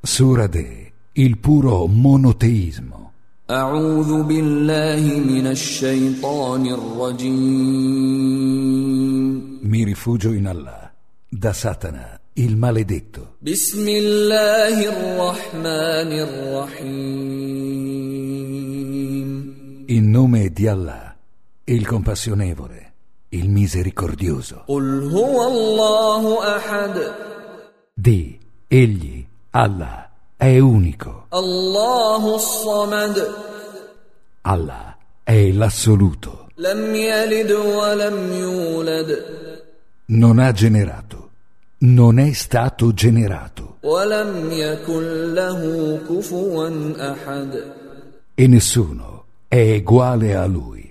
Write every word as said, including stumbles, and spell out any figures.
Sura De, il puro monoteismo. أعوذ بالله من الشيطان الرجيم. Mi rifugio in Allah, da Satana, il maledetto. بسم الله الرحمن الرحيم. In nome di Allah, il compassionevole, il misericordioso. قل هو الله أحد. Di, egli, Allah, è unico. الله الصمد. Allah è l'assoluto. لم يلد ولم يولد. Non ha generato, non è stato generato. ولم يكن له كفوا أحد. E nessuno è uguale a lui.